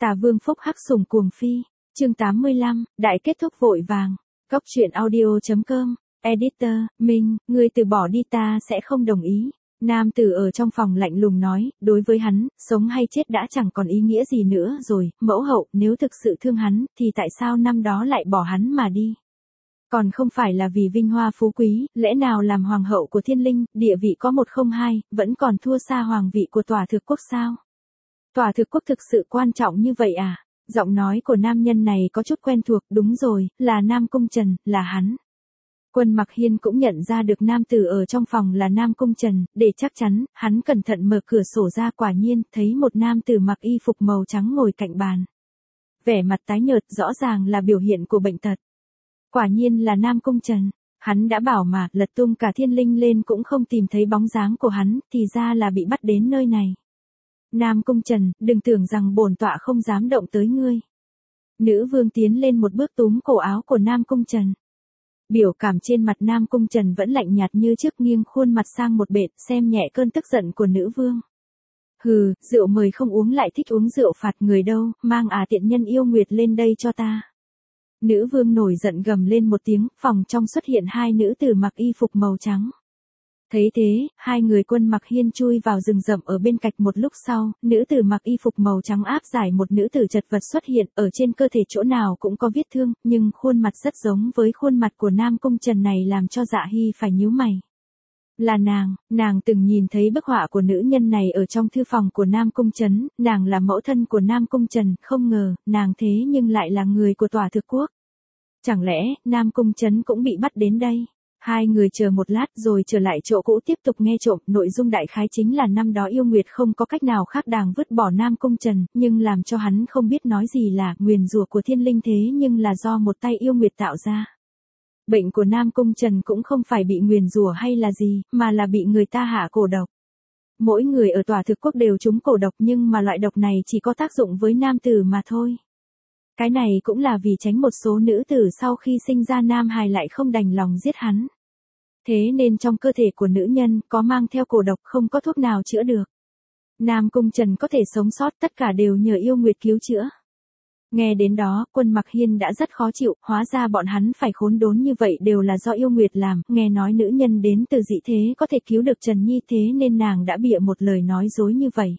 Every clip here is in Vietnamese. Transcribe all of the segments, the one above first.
Tà Vương phúc hắc sủng cuồng phi. Chương 85, đại kết thúc vội vàng. Góc truyện audio.com. Editor, Minh, ngươi từ bỏ đi ta sẽ không đồng ý. Nam tử ở trong phòng lạnh lùng nói, đối với hắn, sống hay chết đã chẳng còn ý nghĩa gì nữa rồi, mẫu hậu, nếu thực sự thương hắn, thì tại sao năm đó lại bỏ hắn mà đi? Còn không phải là vì vinh hoa phú quý, lẽ nào làm hoàng hậu của thiên linh, địa vị có 102, vẫn còn thua xa hoàng vị của tòa thực quốc sao? Tòa thực quốc thực sự quan trọng như vậy à? Giọng nói của nam nhân này có chút quen thuộc, đúng rồi, là Nam Cung Trần, là hắn. Quân Mặc Hiên cũng nhận ra được nam tử ở trong phòng là Nam Cung Trần, để chắc chắn, hắn cẩn thận mở cửa sổ ra, quả nhiên, thấy một nam tử mặc y phục màu trắng ngồi cạnh bàn. Vẻ mặt tái nhợt rõ ràng là biểu hiện của bệnh tật. Quả nhiên là Nam Cung Trần, hắn đã bảo mà, lật tung cả thiên linh lên cũng không tìm thấy bóng dáng của hắn, thì ra là bị bắt đến nơi này. Nam Cung Trần, đừng tưởng rằng bổn tọa không dám động tới ngươi. Nữ vương tiến lên một bước túm cổ áo của Nam Cung Trần. Biểu cảm trên mặt Nam Cung Trần vẫn lạnh nhạt như trước, nghiêng khuôn mặt sang một bên, xem nhẹ cơn tức giận của nữ vương. Hừ, rượu mời không uống lại thích uống rượu phạt người đâu, mang tiện nhân yêu nguyệt lên đây cho ta. Nữ vương nổi giận gầm lên một tiếng, phòng trong xuất hiện hai nữ tử mặc y phục màu trắng. Thấy thế, hai người Quân Mặc Hiên chui vào rừng rậm ở bên cạnh. Một lúc sau, nữ tử mặc y phục màu trắng áp giải một nữ tử chật vật xuất hiện, ở trên cơ thể chỗ nào cũng có vết thương, nhưng khuôn mặt rất giống với khuôn mặt của Nam Cung Trần này làm cho Dạ Hy phải nhíu mày. Là nàng từng nhìn thấy bức họa của nữ nhân này ở trong thư phòng của Nam Cung Trấn, nàng là mẫu thân của Nam Cung Trần, không ngờ, nàng thế nhưng lại là người của tòa thực quốc. Chẳng lẽ, Nam Cung Trấn cũng bị bắt đến đây? Hai người chờ một lát rồi trở lại chỗ cũ tiếp tục nghe trộm, nội dung đại khái chính là năm đó yêu nguyệt không có cách nào khác đàng vứt bỏ Nam Cung Trần, nhưng làm cho hắn không biết nói gì là nguyền rủa của thiên linh thế nhưng là do một tay yêu nguyệt tạo ra. Bệnh của Nam Cung Trần cũng không phải bị nguyền rủa hay là gì, mà là bị người ta hạ cổ độc. Mỗi người ở tòa thực quốc đều trúng cổ độc nhưng mà loại độc này chỉ có tác dụng với nam tử mà thôi. Cái này cũng là vì tránh một số nữ tử sau khi sinh ra nam hài lại không đành lòng giết hắn. Thế nên trong cơ thể của nữ nhân có mang theo cổ độc, không có thuốc nào chữa được. Nam Cung Trần có thể sống sót tất cả đều nhờ yêu nguyệt cứu chữa. Nghe đến đó, Quân Mặc Hiên đã rất khó chịu, hóa ra bọn hắn phải khốn đốn như vậy đều là do yêu nguyệt làm, nghe nói nữ nhân đến từ dị thế có thể cứu được Trần Nhi thế nên nàng đã bịa một lời nói dối như vậy.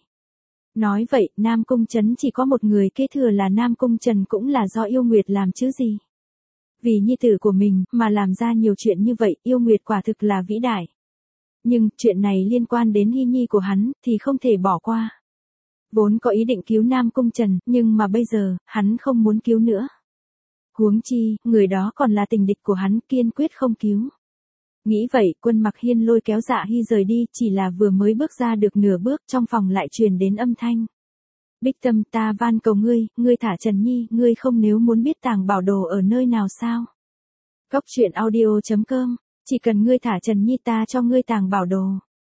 Nói vậy, Nam Cung Trấn chỉ có một người kế thừa là Nam Cung Trần cũng là do yêu nguyệt làm chứ gì. Vì nhi tử của mình, mà làm ra nhiều chuyện như vậy, yêu nguyệt quả thực là vĩ đại. Nhưng, chuyện này liên quan đến hy nhi của hắn, thì không thể bỏ qua. Vốn có ý định cứu Nam Cung Trần, nhưng mà bây giờ, hắn không muốn cứu nữa. Huống chi, người đó còn là tình địch của hắn, kiên quyết không cứu. Nghĩ vậy, Quân Mặc Hiên lôi kéo Dạ Hy rời đi, chỉ là vừa mới bước ra được nửa bước, trong phòng lại truyền đến âm thanh. Bích Tâm, ta van cầu ngươi thả Trần Nhi, ngươi không nếu muốn biết tàng bảo đồ ở nơi nào sao? Góc truyện audio.com, chỉ cần ngươi thả Trần Nhi ta cho ngươi tàng bảo đồ.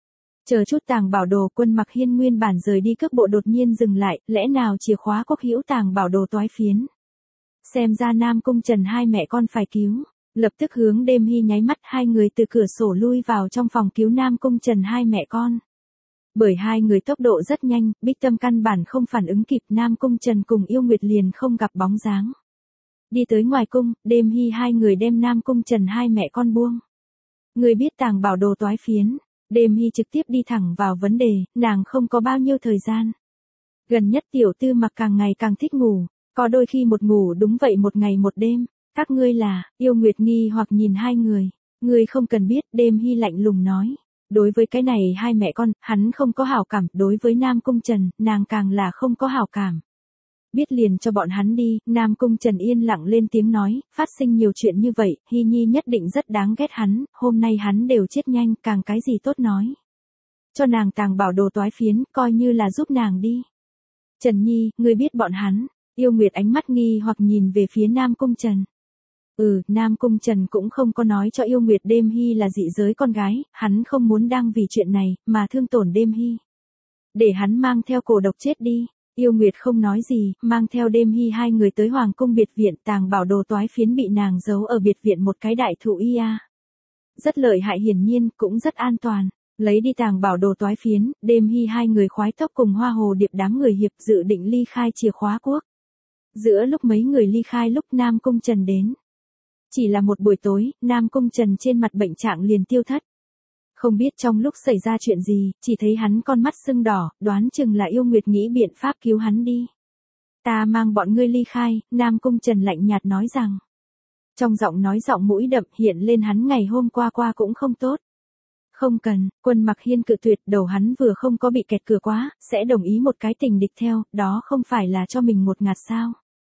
Chờ chút tàng bảo đồ, Quân Mặc Hiên nguyên bản rời đi cước bộ đột nhiên dừng lại, lẽ nào chìa khóa quốc hữu tàng bảo đồ toái phiến? Xem ra Nam Cung Trần hai mẹ con phải cứu. Lập tức hướng Đêm Hy nháy mắt, hai người từ cửa sổ lui vào trong phòng cứu Nam Cung Trần hai mẹ con. Bởi hai người tốc độ rất nhanh, Bích Tâm căn bản không phản ứng kịp, Nam Cung Trần cùng yêu nguyệt liền không gặp bóng dáng. Đi tới ngoài cung, Đêm Hy hai người đem Nam Cung Trần hai mẹ con buông. Người biết tàng bảo đồ toái phiến, Đêm Hy trực tiếp đi thẳng vào vấn đề, nàng không có bao nhiêu thời gian. Gần nhất tiểu tư mặc càng ngày càng thích ngủ, có đôi khi một ngủ đúng vậy một ngày một đêm. Các ngươi là, yêu nguyệt nghi hoặc nhìn hai người. Ngươi không cần biết, Đêm Hy lạnh lùng nói. Đối với cái này hai mẹ con, hắn không có hảo cảm, đối với Nam Cung Trần, nàng càng là không có hảo cảm. Biết liền cho bọn hắn đi, Nam Cung Trần yên lặng lên tiếng nói, phát sinh nhiều chuyện như vậy, Hy Nhi nhất định rất đáng ghét hắn, hôm nay hắn đều chết nhanh, càng cái gì tốt nói. Cho nàng tàng bảo đồ toái phiến, coi như là giúp nàng đi. Trần Nhi, ngươi biết bọn hắn, yêu nguyệt ánh mắt nghi hoặc nhìn về phía Nam Cung Trần. Nam Cung Trần cũng không có nói cho yêu nguyệt Đêm Hy là dị giới con gái, hắn không muốn đang vì chuyện này, mà thương tổn Đêm Hy. Để hắn mang theo cổ độc chết đi, yêu nguyệt không nói gì, mang theo Đêm Hy hai người tới Hoàng cung biệt viện, tàng bảo đồ toái phiến bị nàng giấu ở biệt viện một cái đại thụ ia. Rất lợi hại hiển nhiên, cũng rất an toàn. Lấy đi tàng bảo đồ toái phiến, đêm hy hai người khoái tốc cùng Hoa Hồ Điệp đám người hiệp dự định ly khai chìa khóa quốc. Giữa lúc mấy người ly khai lúc Nam Cung Trần đến. Chỉ là một buổi tối, Nam Cung Trần trên mặt bệnh trạng liền tiêu thất. Không biết trong lúc xảy ra chuyện gì, chỉ thấy hắn con mắt sưng đỏ, đoán chừng là Yêu Nguyệt nghĩ biện pháp cứu hắn đi. Ta mang bọn ngươi ly khai, Nam Cung Trần lạnh nhạt nói rằng. Trong giọng nói giọng mũi đậm hiện lên hắn ngày hôm qua cũng không tốt. Không cần, Quân Mặc Hiên cự tuyệt, đầu hắn vừa không có bị kẹt cửa quá, sẽ đồng ý một cái tình địch theo, đó không phải là cho mình một ngạt sao.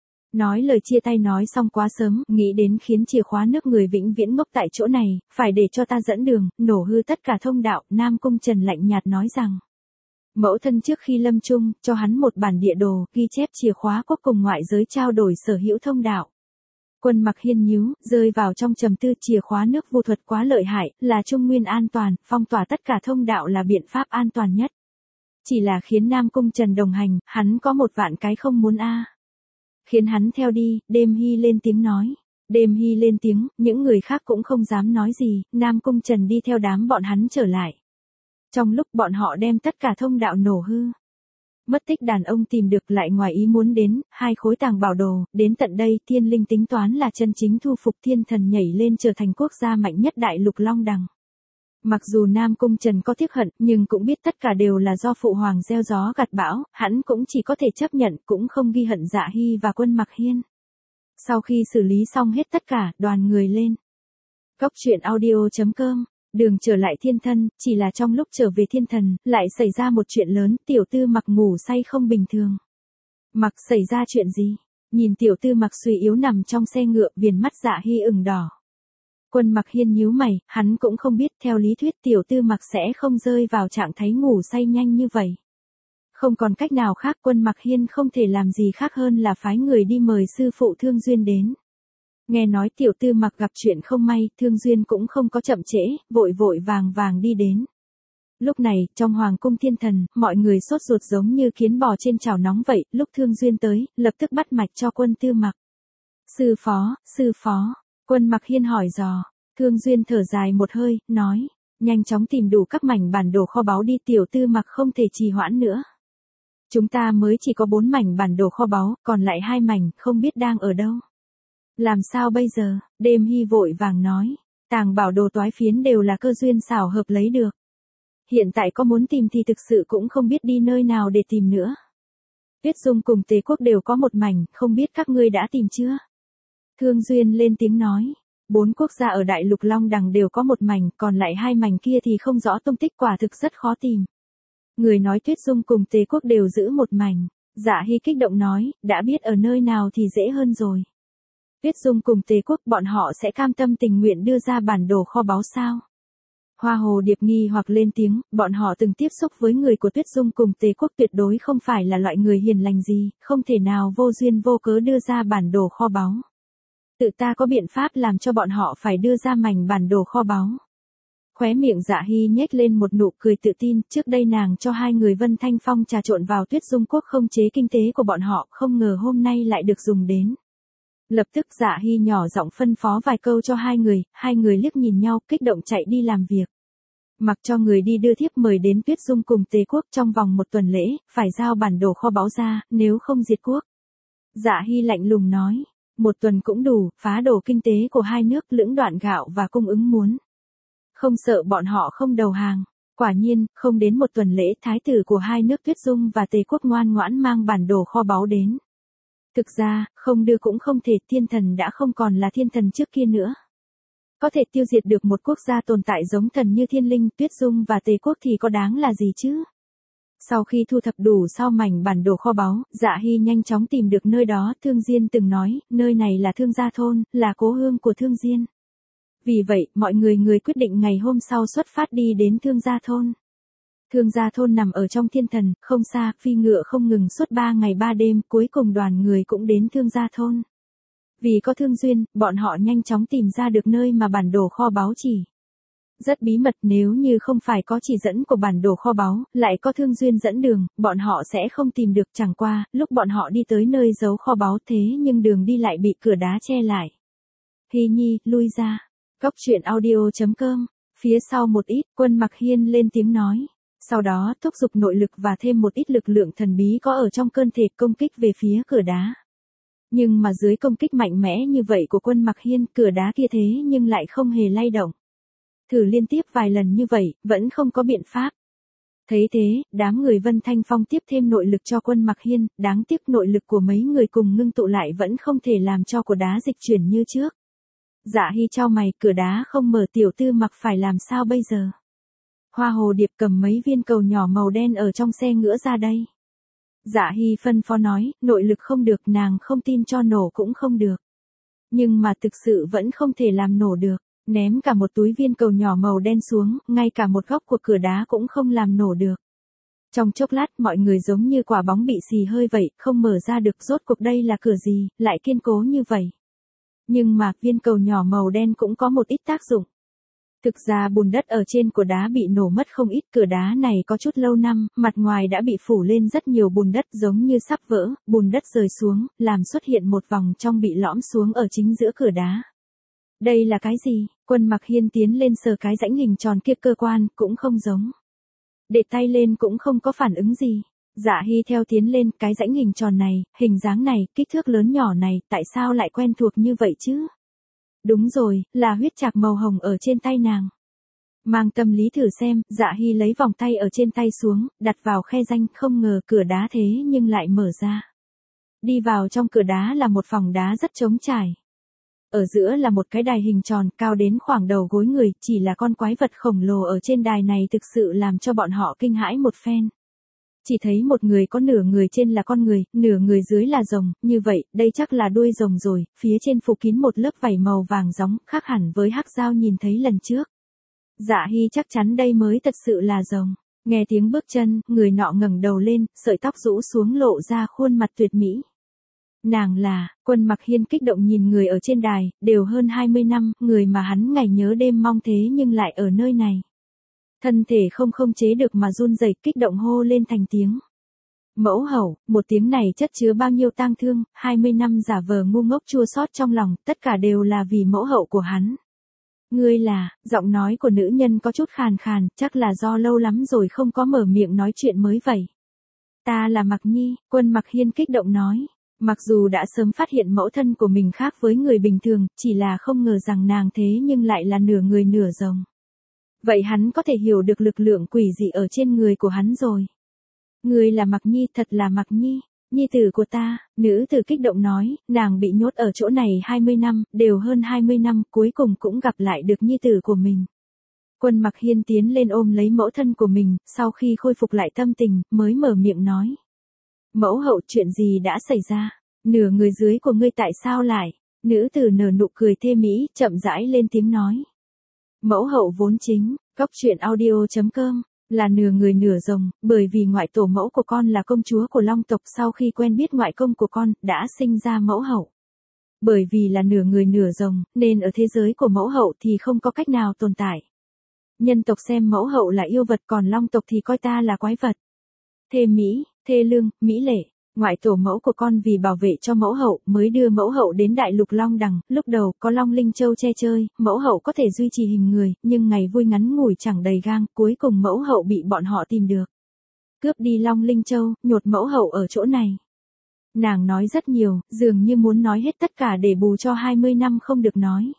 Nói lời chia tay nói xong quá sớm, nghĩ đến khiến chìa khóa nước người vĩnh viễn ngốc tại chỗ này, phải để cho ta dẫn đường, nổ hư tất cả thông đạo, Nam Cung Trần lạnh nhạt nói rằng. Mẫu thân trước khi lâm chung, cho hắn một bản địa đồ, ghi chép chìa khóa quốc cùng ngoại giới trao đổi sở hữu thông đạo. Quân Mặc Hiên nhíu, rơi vào trong trầm tư, chìa khóa nước vu thuật quá lợi hại, là trung nguyên an toàn, phong tỏa tất cả thông đạo là biện pháp an toàn nhất. Chỉ là khiến Nam Cung Trần đồng hành, hắn có một vạn cái không muốn Khiến hắn theo đi, Đêm Hy lên tiếng nói. Đêm Hy lên tiếng, những người khác cũng không dám nói gì, Nam Cung Trần đi theo đám bọn hắn trở lại. Trong lúc bọn họ đem tất cả thông đạo nổ hư. Mất tích đàn ông tìm được lại ngoài ý muốn đến, 2 khối tàng bảo đồ, đến tận đây Thiên Linh tính toán là chân chính thu phục thiên thần nhảy lên trở thành quốc gia mạnh nhất đại lục Long Đằng. Mặc dù Nam Cung Trần có tiếc hận, nhưng cũng biết tất cả đều là do Phụ Hoàng gieo gió gặt bão, hắn cũng chỉ có thể chấp nhận, cũng không ghi hận Dạ Hy và Quân Mặc Hiên. Sau khi xử lý xong hết tất cả, đoàn người lên. Cốc truyện audio.com. Đường trở lại thiên thân, chỉ là trong lúc trở về thiên thần, lại xảy ra một chuyện lớn, Tiểu Tư Mặc ngủ say không bình thường. Mặc xảy ra chuyện gì? Nhìn Tiểu Tư Mặc suy yếu nằm trong xe ngựa, viền mắt Dạ Hy ửng đỏ. Quân Mặc Hiên nhíu mày, hắn cũng không biết, theo lý thuyết Tiểu Tư Mặc sẽ không rơi vào trạng thái ngủ say nhanh như vậy. Không còn cách nào khác, Quân Mặc Hiên không thể làm gì khác hơn là phái người đi mời sư phụ Thương Duyên đến. Nghe nói Tiểu Tư Mặc gặp chuyện không may, Thương Duyên cũng không có chậm trễ, vội vội vàng đi đến. Lúc này, trong Hoàng cung thiên thần, mọi người sốt ruột giống như kiến bò trên chảo nóng vậy, lúc Thương Duyên tới, lập tức bắt mạch cho Quân Tư Mặc. Sư phó, Quân Mặc Hiên hỏi dò, Thương Duyên thở dài một hơi, nói, nhanh chóng tìm đủ các mảnh bản đồ kho báu đi, Tiểu Tư Mặc không thể trì hoãn nữa. Chúng ta mới chỉ có 4 mảnh bản đồ kho báu, còn lại 2 mảnh, không biết đang ở đâu. Làm sao bây giờ? Đêm Hy vội vàng nói, tàng bảo đồ toái phiến đều là cơ duyên xảo hợp lấy được. Hiện tại có muốn tìm thì thực sự cũng không biết đi nơi nào để tìm nữa. Tuyết Dung cùng Tề Quốc đều có một mảnh, không biết các ngươi đã tìm chưa? Thương Duyên lên tiếng nói, 4 quốc gia ở đại lục Long Đằng đều có một mảnh, còn lại 2 mảnh kia thì không rõ tung tích, quả thực rất khó tìm. Người nói Tuyết Dung cùng Tề Quốc đều giữ một mảnh. Dạ Hy kích động nói, đã biết ở nơi nào thì dễ hơn rồi. Tuyết Dung cùng Tề Quốc bọn họ sẽ cam tâm tình nguyện đưa ra bản đồ kho báu sao? Hoa Hồ Điệp nghi hoặc lên tiếng, bọn họ từng tiếp xúc với người của Tuyết Dung cùng Tề Quốc, tuyệt đối không phải là loại người hiền lành gì, không thể nào vô duyên vô cớ đưa ra bản đồ kho báu. Tự ta có biện pháp làm cho bọn họ phải đưa ra mảnh bản đồ kho báu. Khóe miệng Dạ Hy nhếch lên một nụ cười tự tin, trước đây nàng cho 2 người Vân Thanh Phong trà trộn vào Tuyết Dung quốc không chế kinh tế của bọn họ, không ngờ hôm nay lại được dùng đến. Lập tức Dạ Hy nhỏ giọng phân phó vài câu cho 2 người liếc nhìn nhau, kích động chạy đi làm việc. Mặc cho người đi đưa thiếp mời đến Tuyết Dung cùng Tề Quốc, trong vòng 1 tuần lễ, phải giao bản đồ kho báu ra, nếu không diệt quốc. Dạ Hy lạnh lùng nói, 1 tuần cũng đủ, phá đổ kinh tế của 2 nước, lưỡng đoạn gạo và cung ứng muốn. Không sợ bọn họ không đầu hàng. Quả nhiên, không đến 1 tuần lễ, thái tử của 2 nước Tuyết Dung và Tề Quốc ngoan ngoãn mang bản đồ kho báu đến. Thực ra, không đưa cũng không thể, thiên thần đã không còn là thiên thần trước kia nữa. Có thể tiêu diệt được một quốc gia tồn tại giống thần như Thiên Linh, Tuyết Dung và Tề Quốc thì có đáng là gì chứ? Sau khi thu thập đủ sau mảnh bản đồ kho báu, Dạ Hy nhanh chóng tìm được nơi đó, Thương Diên từng nói, nơi này là Thương Gia Thôn, là cố hương của Thương Diên. Vì vậy, mọi người quyết định ngày hôm sau xuất phát đi đến Thương Gia Thôn. Thương Gia Thôn nằm ở trong thiên thần, không xa, phi ngựa không ngừng suốt 3 ngày 3 đêm, cuối cùng đoàn người cũng đến Thương Gia Thôn. Vì có thương duyên, bọn họ nhanh chóng tìm ra được nơi mà bản đồ kho báu chỉ. Rất bí mật, nếu như không phải có chỉ dẫn của bản đồ kho báu, lại có Thương Duyên dẫn đường, bọn họ sẽ không tìm được. Chẳng qua, lúc bọn họ đi tới nơi giấu kho báu thế nhưng đường đi lại bị cửa đá che lại. Hy Nhi, lui ra. Cốc truyện audio.com Phía sau một ít, Quân Mặc Hiên lên tiếng nói. Sau đó thúc giục nội lực và thêm một ít lực lượng thần bí có ở trong cơ thể công kích về phía cửa đá. Nhưng mà dưới công kích mạnh mẽ như vậy của Quân Mặc Hiên, cửa đá kia thế nhưng lại không hề lay động. Thử liên tiếp vài lần như vậy, vẫn không có biện pháp. Thấy thế, đám người Vân Thanh Phong tiếp thêm nội lực cho Quân Mặc Hiên, đáng tiếc nội lực của mấy người cùng ngưng tụ lại vẫn không thể làm cho của đá dịch chuyển như trước. Dạ Hy chau mày, cửa đá không mở, Tiểu Tư Mặc phải làm sao bây giờ? Hoa Hồ Điệp cầm mấy viên cầu nhỏ màu đen ở trong xe ngữa ra đây. Dạ Hy phân phó nói, nội lực không được, nàng không tin cho nổ cũng không được. Nhưng mà thực sự vẫn không thể làm nổ được, ném cả một túi viên cầu nhỏ màu đen xuống, ngay cả một góc của cửa đá cũng không làm nổ được. Trong chốc lát mọi người giống như quả bóng bị xì hơi vậy, không mở ra được, rốt cuộc đây là cửa gì, lại kiên cố như vậy. Nhưng mà viên cầu nhỏ màu đen cũng có một ít tác dụng. Thực ra bùn đất ở trên của đá bị nổ mất không ít, cửa đá này có chút lâu năm, mặt ngoài đã bị phủ lên rất nhiều bùn đất giống như sắp vỡ, bùn đất rơi xuống, làm xuất hiện một vòng trong bị lõm xuống ở chính giữa cửa đá. Đây là cái gì? Quân Mặc Hiên tiến lên sờ cái rãnh hình tròn kia, cơ quan, cũng không giống. Để tay lên cũng không có phản ứng gì. Dạ Hy theo tiến lên, cái rãnh hình tròn này, hình dáng này, kích thước lớn nhỏ này, tại sao lại quen thuộc như vậy chứ? Đúng rồi, là huyết trạc màu hồng ở trên tay nàng. Mang tâm lý thử xem, Dạ Hy lấy vòng tay ở trên tay xuống, đặt vào khe rãnh, không ngờ cửa đá thế nhưng lại mở ra. Đi vào trong cửa đá là một phòng đá rất trống trải. Ở giữa là một cái đài hình tròn, cao đến khoảng đầu gối người, chỉ là con quái vật khổng lồ ở trên đài này thực sự làm cho bọn họ kinh hãi một phen. Chỉ thấy một người có nửa người trên là con người, nửa người dưới là rồng, như vậy, đây chắc là đuôi rồng rồi, phía trên phủ kín một lớp vảy màu vàng gióng, khác hẳn với hắc dao nhìn thấy lần trước. Dạ Hy chắc chắn đây mới thật sự là rồng. Nghe tiếng bước chân, người nọ ngẩng đầu lên, sợi tóc rũ xuống lộ ra khuôn mặt tuyệt mỹ. Nàng là, Quân Mặc Hiên kích động nhìn người ở trên đài, đều hơn 20 năm, người mà hắn ngày nhớ đêm mong thế nhưng lại ở nơi này. Thân thể không chế được mà run rẩy, kích động hô lên thành tiếng. Mẫu hậu, một tiếng này chất chứa bao nhiêu tang thương, 20 năm giả vờ ngu ngốc chua xót trong lòng, tất cả đều là vì mẫu hậu của hắn. Ngươi là, giọng nói của nữ nhân có chút khàn khàn, chắc là do lâu lắm rồi không có mở miệng nói chuyện mới vậy. Ta là Mặc Nhi, Quân Mặc Hiên kích động nói. Mặc dù đã sớm phát hiện mẫu thân của mình khác với người bình thường, chỉ là không ngờ rằng nàng thế nhưng lại là nửa người nửa rồng. Vậy hắn có thể hiểu được lực lượng quỷ dị ở trên người của hắn rồi. Người là Mặc Nhi, thật là Mặc Nhi, nhi tử của ta, nữ tử kích động nói, nàng bị nhốt ở chỗ này 20 năm, đều hơn 20 năm, cuối cùng cũng gặp lại được nhi tử của mình. Quân Mặc Hiên tiến lên ôm lấy mẫu thân của mình, sau khi khôi phục lại tâm tình, mới mở miệng nói. Mẫu hậu, chuyện gì đã xảy ra? Nửa người dưới của ngươi tại sao lại? Nữ tử nở nụ cười thê mỹ, chậm rãi lên tiếng nói. Mẫu hậu vốn chính, coctruyện.audio.com, là nửa người nửa rồng, bởi vì ngoại tổ mẫu của con là công chúa của Long tộc, sau khi quen biết ngoại công của con, đã sinh ra mẫu hậu. Bởi vì là nửa người nửa rồng, nên ở thế giới của mẫu hậu thì không có cách nào tồn tại. Nhân tộc xem mẫu hậu là yêu vật, còn Long tộc thì coi ta là quái vật. Thê mỹ, thê lương, mỹ lệ, ngoại tổ mẫu của con vì bảo vệ cho mẫu hậu mới đưa mẫu hậu đến đại lục Long Đằng, lúc đầu có Long Linh Châu che chơi, mẫu hậu có thể duy trì hình người, nhưng ngày vui ngắn ngủi chẳng đầy gang, cuối cùng mẫu hậu bị bọn họ tìm được. Cướp đi Long Linh Châu, nhốt mẫu hậu ở chỗ này. Nàng nói rất nhiều, dường như muốn nói hết tất cả để bù cho 20 năm không được nói.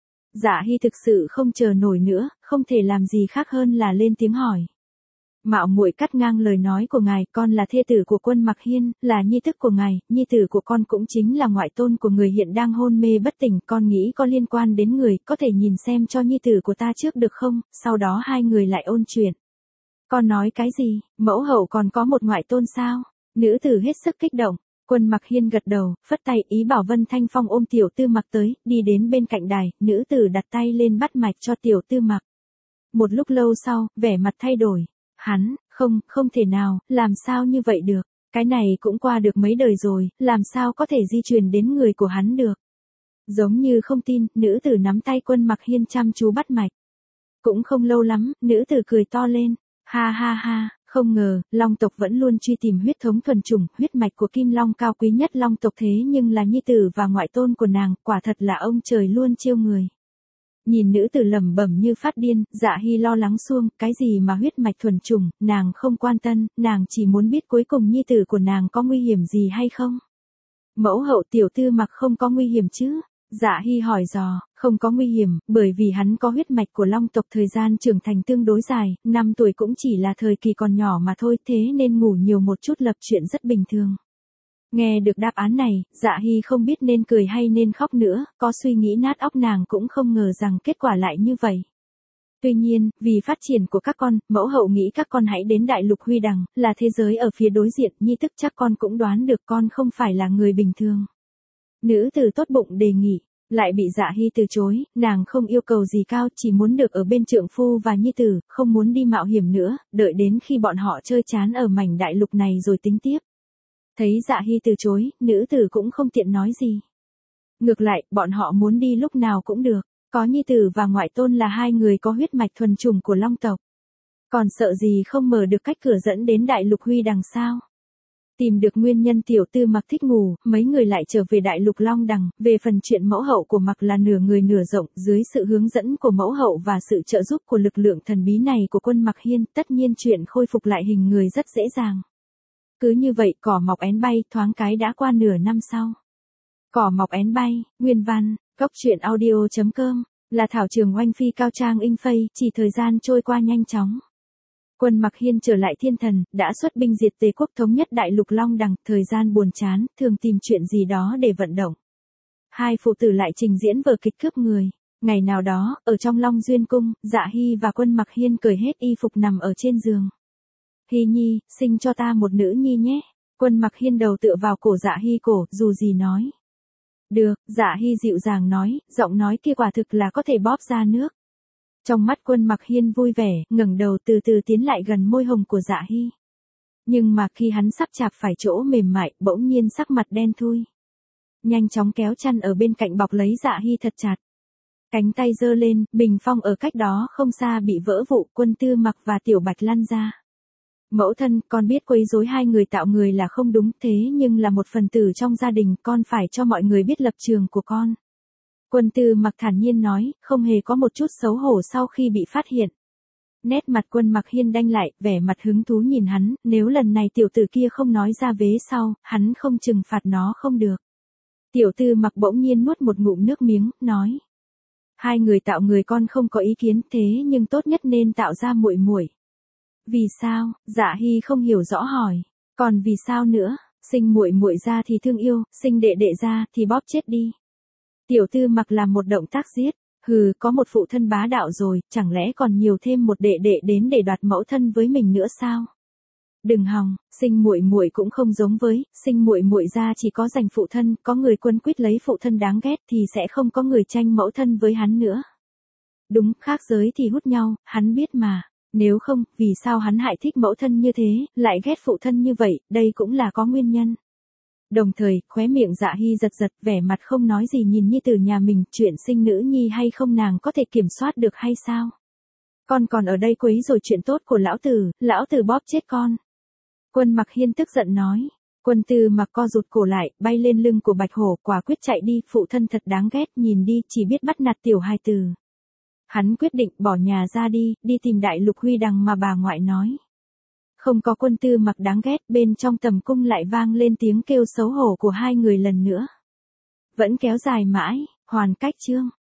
Dạ Hy thực sự không chờ nổi nữa, không thể làm gì khác hơn là lên tiếng hỏi. Mạo muội cắt ngang lời nói của ngài, con là thê tử của Quân Mặc Hiên, là nhi tức của ngài, nhi tử của con cũng chính là ngoại tôn của người hiện đang hôn mê bất tỉnh, con nghĩ có liên quan đến người, có thể nhìn xem cho nhi tử của ta trước được không, sau đó hai người lại ôn chuyện. Con nói cái gì, mẫu hậu còn có một ngoại tôn sao? Nữ tử hết sức kích động. Quân Mặc Hiên gật đầu, phất tay ý bảo Vân Thanh Phong ôm Tiểu Tư Mặc tới, đi đến bên cạnh đài, nữ tử đặt tay lên bắt mạch cho Tiểu Tư Mặc. Một lúc lâu sau, vẻ mặt thay đổi. Hắn, không thể nào, làm sao như vậy được, cái này cũng qua được mấy đời rồi, làm sao có thể di truyền đến người của hắn được. Giống như không tin, nữ tử nắm tay Quân Mặc Hiên chăm chú bắt mạch. Cũng không lâu lắm, nữ tử cười to lên, ha ha ha, không ngờ, Long tộc vẫn luôn truy tìm huyết thống thuần chủng, huyết mạch của Kim Long cao quý nhất Long tộc thế nhưng là nhi tử và ngoại tôn của nàng, quả thật là ông trời luôn chiêu người. Nhìn nữ tử lẩm bẩm như phát điên, Dạ Hy lo lắng xuông, cái gì mà huyết mạch thuần chủng, nàng không quan tâm, nàng chỉ muốn biết cuối cùng nhi tử của nàng có nguy hiểm gì hay không. Mẫu hậu Tiểu Tư Mặc không có nguy hiểm chứ? Dạ Hy hỏi dò, không có nguy hiểm, bởi vì hắn có huyết mạch của long tộc, thời gian trưởng thành tương đối dài, 5 tuổi cũng chỉ là thời kỳ còn nhỏ mà thôi, thế nên ngủ nhiều một chút lập chuyện rất bình thường. Nghe được đáp án này, Dạ Hy không biết nên cười hay nên khóc nữa, có suy nghĩ nát óc nàng cũng không ngờ rằng kết quả lại như vậy. Tuy nhiên, vì phát triển của các con, mẫu hậu nghĩ các con hãy đến đại lục Huy Đằng, là thế giới ở phía đối diện, nhi tức chắc con cũng đoán được con không phải là người bình thường. Nữ tử tốt bụng đề nghị, lại bị Dạ Hy từ chối, nàng không yêu cầu gì cao, chỉ muốn được ở bên trượng phu và nhi tử, không muốn đi mạo hiểm nữa, đợi đến khi bọn họ chơi chán ở mảnh đại lục này rồi tính tiếp. Thấy Dạ Hy từ chối, nữ tử cũng không tiện nói gì. Ngược lại, bọn họ muốn đi lúc nào cũng được, có nhi tử và ngoại tôn là hai người có huyết mạch thuần chủng của long tộc. Còn sợ gì không mở được cách cửa dẫn đến đại lục Huy Đằng sao? Tìm được nguyên nhân Tiểu Tư Mặc thích ngủ, mấy người lại trở về đại lục Long Đằng, về phần chuyện mẫu hậu của Mặc là nửa người nửa rộng, dưới sự hướng dẫn của mẫu hậu và sự trợ giúp của lực lượng thần bí này của quân Mặc Hiên, tất nhiên chuyện khôi phục lại hình người rất dễ dàng. Cứ như vậy, cỏ mọc én bay, thoáng cái đã qua nửa năm sau. Cỏ mọc én bay, nguyên văn, goctruyện.audio.com, là thảo trường oanh phi cao trang in phây, chỉ thời gian trôi qua nhanh chóng. Quân Mặc Hiên trở lại thiên thần, đã xuất binh diệt Tề quốc, thống nhất đại lục Long Đằng, thời gian buồn chán, thường tìm chuyện gì đó để vận động. Hai phụ tử lại trình diễn vở kịch cướp người. Ngày nào đó, ở trong Long Duyên Cung, Dạ Hy và Quân Mặc Hiên cởi hết y phục nằm ở trên giường. Hy nhi, sinh cho ta một nữ nhi nhé. Quân Mặc Hiên đầu tựa vào cổ Dạ Hy cổ, dù gì nói. Được, Dạ Hy dịu dàng nói, giọng nói kia quả thực là có thể bóp ra nước. Trong mắt Quân Mặc Hiên vui vẻ, ngẩng đầu từ từ tiến lại gần môi hồng của Dạ Hy. Nhưng mà khi hắn sắp chạm phải chỗ mềm mại, bỗng nhiên sắc mặt đen thui. Nhanh chóng kéo chăn ở bên cạnh bọc lấy Dạ Hy thật chặt. Cánh tay giơ lên, bình phong ở cách đó không xa bị vỡ vụn, Quân Tư Mặc và Tiểu Bạch lăn ra. Mẫu thân, con biết quấy rối hai người tạo người là không đúng, thế nhưng là một phần tử trong gia đình, con phải cho mọi người biết lập trường của con. Quân Tư Mặc thản nhiên nói, không hề có một chút xấu hổ sau khi bị phát hiện. Nét mặt Quân Mặc Hiên đanh lại, vẻ mặt hứng thú nhìn hắn, nếu lần này tiểu tử kia không nói ra vế sau, hắn không trừng phạt nó không được. Tiểu Tư Mặc bỗng nhiên nuốt một ngụm nước miếng, nói. Hai người tạo người con không có ý kiến, thế nhưng tốt nhất nên tạo ra muội muội. Vì sao? Dạ Hy không hiểu rõ hỏi. Còn vì sao nữa? Sinh muội muội ra thì thương yêu, sinh đệ đệ ra thì bóp chết đi. Tiểu Tư Mặc làm một động tác giết. Hừ, có một phụ thân bá đạo rồi, chẳng lẽ còn nhiều thêm một đệ đệ đến để đoạt mẫu thân với mình nữa sao? Đừng hòng, sinh muội muội cũng không giống với, sinh muội muội ra chỉ có giành phụ thân, có người quấn quýt lấy phụ thân đáng ghét thì sẽ không có người tranh mẫu thân với hắn nữa. Đúng, khác giới thì hút nhau, hắn biết mà. Nếu không, vì sao hắn hại thích mẫu thân như thế, lại ghét phụ thân như vậy, đây cũng là có nguyên nhân. Đồng thời, khóe miệng Dạ Hy giật giật, vẻ mặt không nói gì nhìn nhi tử nhà mình, chuyện sinh nữ nhi hay không nàng có thể kiểm soát được hay sao? Con còn ở đây quấy rồi chuyện tốt của lão tử bóp chết con. Quân Mặc Hiên tức giận nói. Quân Tư Mặc co rụt cổ lại, bay lên lưng của Bạch Hổ, quả quyết chạy đi, phụ thân thật đáng ghét, nhìn đi, chỉ biết bắt nạt tiểu hài tử. Hắn quyết định bỏ nhà ra đi tìm đại lục Huy Đằng mà bà ngoại nói. Không có Quân Tư Mặc đáng ghét, bên trong tầm cung lại vang lên tiếng kêu xấu hổ của hai người lần nữa. Vẫn kéo dài mãi, hoàn cách chương.